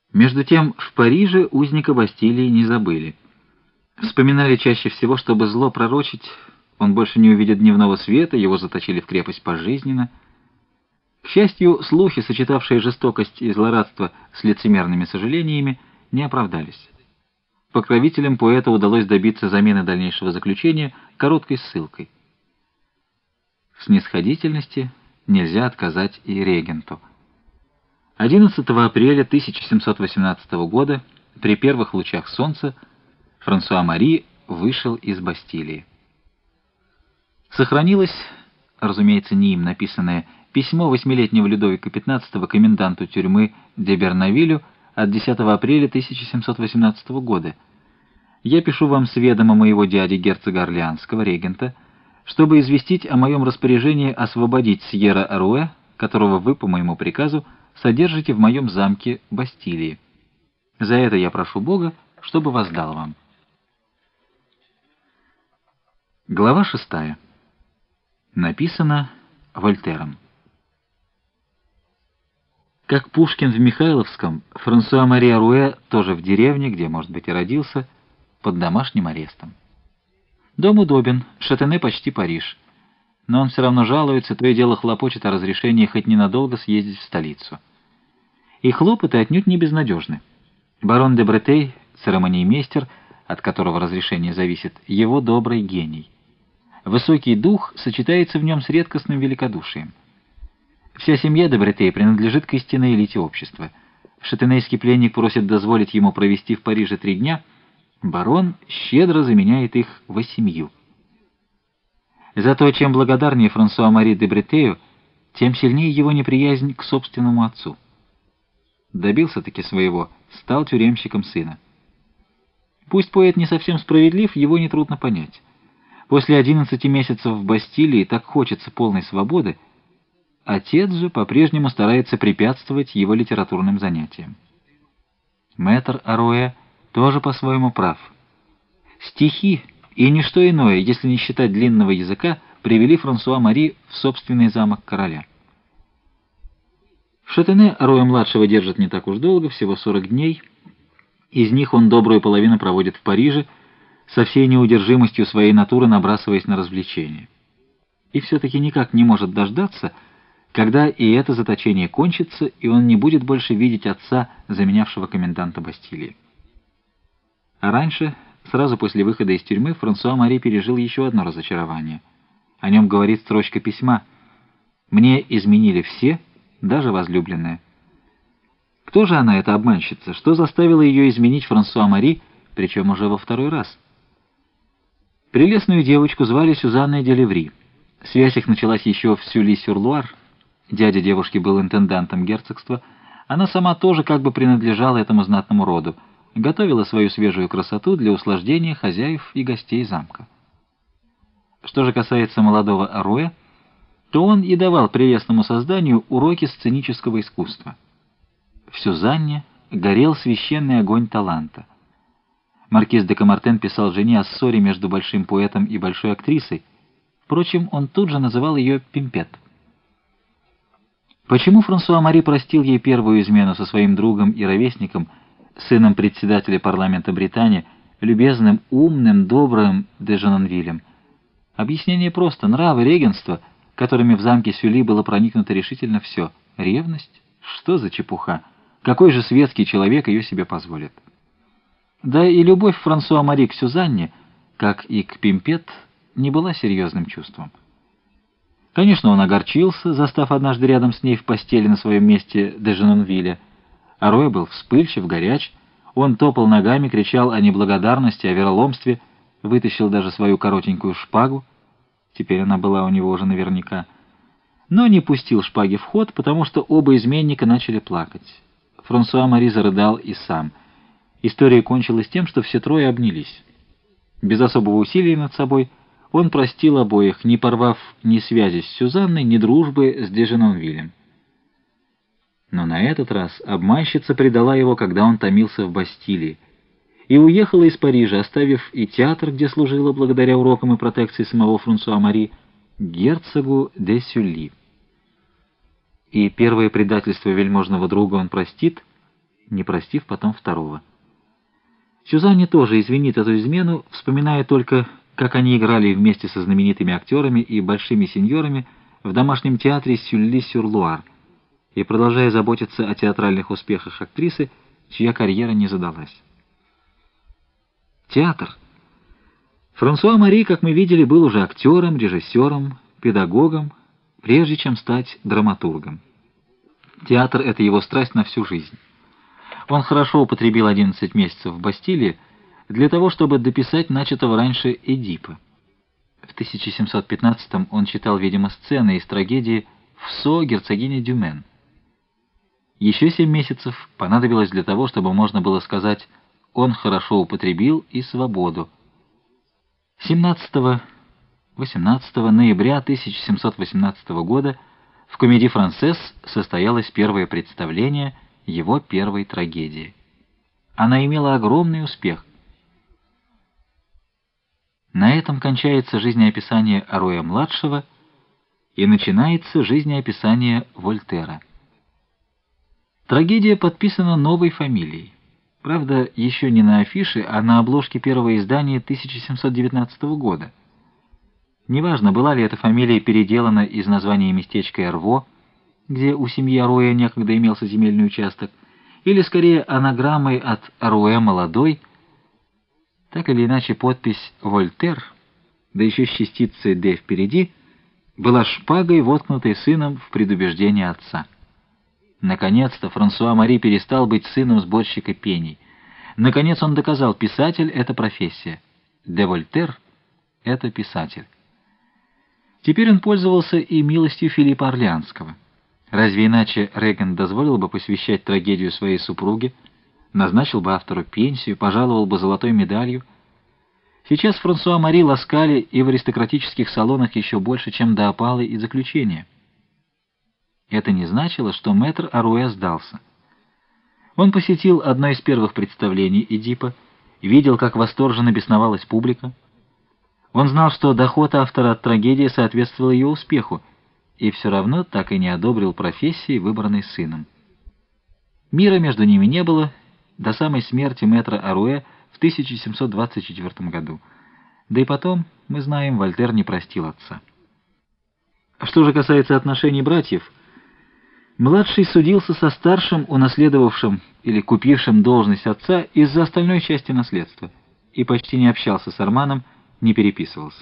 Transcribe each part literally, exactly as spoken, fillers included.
Между тем, в Париже узника Бастилии не забыли. Вспоминали чаще всего, чтобы зло пророчить, он больше не увидит дневного света, его заточили в крепость пожизненно. К счастью, слухи, сочетавшие жестокость и злорадство с лицемерными сожалениями, не оправдались. Покровителям поэта удалось добиться замены дальнейшего заключения короткой ссылкой. В снисходительности нельзя отказать и регенту. одиннадцатого апреля тысяча семьсот восемнадцатого года, при первых лучах солнца, Франсуа Мари вышел из Бастилии. Сохранилось, разумеется, не им написанное, письмо восьмилетнего Людовика пятнадцатого коменданту тюрьмы де Бернавилю от десятого апреля тысяча семьсот восемнадцатого года. «Я пишу вам с ведома моего дяди герцога Орлеанского, регента, чтобы известить о моем распоряжении освободить Сьерра Аруэ, которого вы, по моему приказу, содержите в моем замке Бастилии. За это я прошу Бога, чтобы воздал вам». Глава шестая. Написано Вольтером. Как Пушкин в Михайловском, Франсуа Мари Аруэ тоже в деревне, где, может быть, и родился, под домашним арестом. Дом удобен, Шатене почти Париж, но он все равно жалуется, то и дело хлопочет о разрешении хоть ненадолго съездить в столицу. И хлопоты отнюдь не безнадежны. Барон де Бретей, церемониймейстер, от которого разрешение зависит, его добрый гений. Высокий дух сочетается в нем с редкостным великодушием. Вся семья де Бретей принадлежит к истинной элите общества. Шатенейский пленник просит дозволить ему провести в Париже три дня, барон щедро заменяет их восемью. Зато чем благодарнее Франсуа Мари де Бретею, тем сильнее его неприязнь к собственному отцу. Добился-таки своего, стал тюремщиком сына. Пусть поэт не совсем справедлив, его нетрудно понять. После одиннадцати месяцев в Бастилии так хочется полной свободы, отец же по-прежнему старается препятствовать его литературным занятиям. Мэтр Аруэ тоже по-своему прав. Стихи и ничто иное, если не считать длинного языка, привели Франсуа Мари в собственный замок короля. В Шатене Аруэ-младшего держат не так уж долго, всего сорок дней. Из них он добрую половину проводит в Париже, со всей неудержимостью своей натуры набрасываясь на развлечения. И все-таки никак не может дождаться, когда и это заточение кончится, и он не будет больше видеть отца, заменявшего коменданта Бастилии. А раньше, сразу после выхода из тюрьмы, Франсуа Мари пережил еще одно разочарование. О нем говорит строчка письма: «Мне изменили все, даже возлюбленная». Кто же она, эта обманщица? Что заставило ее изменить Франсуа Мари, причем уже во второй раз? Прелестную девочку звали Сюзанной де Леври. Связь их началась еще в Сюли-сюр-Луар. Дядя девушки был интендантом герцогства. Она сама тоже как бы принадлежала этому знатному роду, готовила свою свежую красоту для услаждения хозяев и гостей замка. Что же касается молодого Аруэ, то он и давал прелестному созданию уроки сценического искусства. В Сюзанне горел священный огонь таланта. Маркиз де Камартен писал жене о ссоре между большим поэтом и большой актрисой. Впрочем, он тут же называл ее Пимпет. Почему Франсуа Мари простил ей первую измену со своим другом и ровесником, сыном председателя парламента Британии, любезным, умным, добрым де Жанонвилем? Объяснение просто: нравы, регенства, которыми в замке Сюли было проникнуто решительно все. Ревность? Что за чепуха? Какой же светский человек ее себе позволит? Да и любовь Франсуа Мари к Сюзанне, как и к Пимпет, не была серьезным чувством. Конечно, он огорчился, застав однажды рядом с ней в постели на своем месте де Жанонвиля. Аруэ был вспыльчив, горяч, он топал ногами, кричал о неблагодарности, о вероломстве, вытащил даже свою коротенькую шпагу, теперь она была у него уже наверняка, но не пустил шпаги в ход, потому что оба изменника начали плакать. Франсуа Мари зарыдал и сам. История кончилась тем, что все трое обнялись. Без особого усилия над собой он простил обоих, не порвав ни связи с Сюзанной, ни дружбы с де Жанонвилем. Но на этот раз обманщица предала его, когда он томился в Бастилии, и уехала из Парижа, оставив и театр, где служила благодаря урокам и протекции самого Франсуа Мари, герцогу де Сюли. И первое предательство вельможного друга он простит, не простив потом второго. Сюзанне тоже извинит эту измену, вспоминая только, как они играли вместе со знаменитыми актерами и большими сеньорами в домашнем театре Сюлли-сюр-Луар, и продолжая заботиться о театральных успехах актрисы, чья карьера не задалась. Театр. Франсуа Мари, как мы видели, был уже актером, режиссером, педагогом, прежде чем стать драматургом. Театр — это его страсть на всю жизнь. Он хорошо употребил одиннадцать месяцев в Бастилии для того, чтобы дописать начатого раньше Эдипа. В тысяча семьсот пятнадцатом он читал, видимо, сцены из трагедии «Всо» герцогини Дюмен. Еще семь месяцев понадобилось для того, чтобы можно было сказать «он хорошо употребил и свободу». семнадцатого-восемнадцатого ноября тысяча семьсот восемнадцатого года в Комедии Франсес состоялось первое представление его первой трагедии. Она имела огромный успех. На этом кончается жизнеописание Аруэ-младшего и начинается жизнеописание Вольтера. Трагедия подписана новой фамилией. Правда, еще не на афише, а на обложке первого издания тысяча семьсот девятнадцатого года. Неважно, была ли эта фамилия переделана из названия местечка Эрво, где у семьи Аруэ некогда имелся земельный участок, или скорее анаграммой от Аруэ молодой. Так или иначе, подпись «Вольтер», да еще с частицей «Д» впереди, была шпагой, воткнутой сыном в предубеждение отца. Наконец-то Франсуа Мари перестал быть сыном сборщика пений. Наконец он доказал, писатель — это профессия. Де Вольтер — это писатель. Теперь он пользовался и милостью Филиппа Орлеанского. Разве иначе Регент дозволил бы посвящать трагедию своей супруге, назначил бы автору пенсию, пожаловал бы золотой медалью? Сейчас Франсуа Мари ласкали и в аристократических салонах еще больше, чем до опалы и заключения. Это не значило, что мэтр Аруэ сдался. Он посетил одно из первых представлений Эдипа, видел, как восторженно бесновалась публика. Он знал, что доход автора от трагедии соответствовал ее успеху, и все равно так и не одобрил профессии, выбранной сыном. Мира между ними не было до самой смерти мэтра Аруэ в тысяча семьсот двадцать четвёртом году. Да и потом, мы знаем, Вольтер не простил отца. Что же касается отношений братьев, младший судился со старшим, унаследовавшим или купившим должность отца из-за остальной части наследства, и почти не общался с Арманом, не переписывался.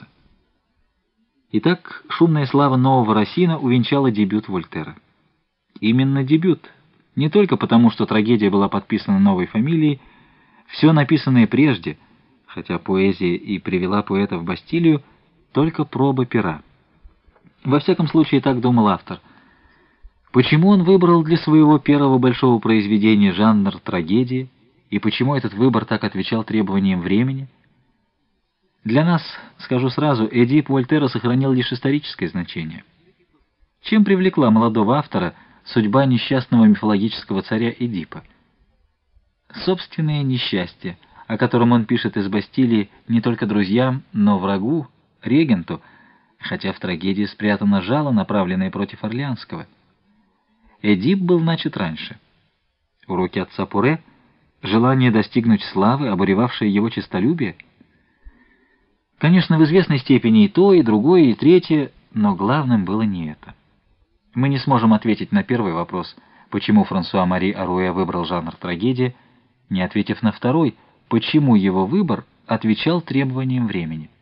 Итак, шумная слава нового Рассина увенчала дебют Вольтера. Именно дебют, не только потому, что трагедия была подписана новой фамилией, все написанное прежде, хотя поэзия и привела поэта в Бастилию, только проба пера. Во всяком случае, так думал автор. Почему он выбрал для своего первого большого произведения жанр трагедии, и почему этот выбор так отвечал требованиям времени? Для нас, скажу сразу, Эдип Вольтера сохранил лишь историческое значение. Чем привлекла молодого автора судьба несчастного мифологического царя Эдипа? Собственное несчастье, о котором он пишет из Бастилии не только друзьям, но врагу, регенту, хотя в трагедии спрятано жало, направленное против Орлеанского. Эдип был начат раньше. Уроки отца Пуре, желание достигнуть славы, обуревавшее его честолюбие. Конечно, в известной степени и то, и другое, и третье, но главным было не это. Мы не сможем ответить на первый вопрос, почему Франсуа Мари Аруэ выбрал жанр трагедии, не ответив на второй, почему его выбор отвечал требованиям времени.